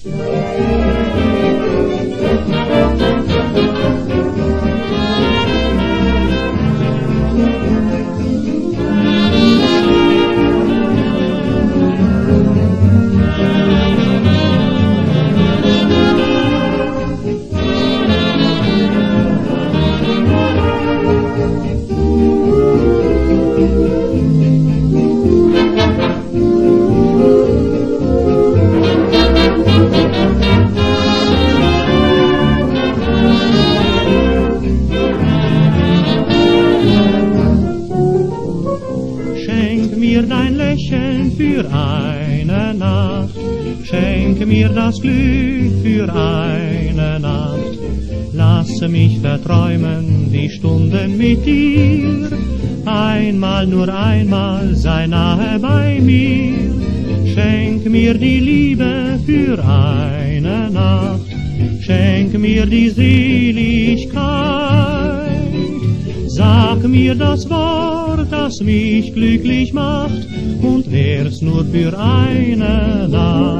Schenk mir dein Lächeln für eine Nacht, schenk mir das Glück für eine Nacht. Lasse mich verträumen die Stunden mit dir, einmal, nur einmal, sei nahe bei mir. Schenk mir die Liebe für eine Nacht, schenk mir die Seligkeit. Sag mir das Wort, das mich glücklich macht, und wär's nur für eine Nacht.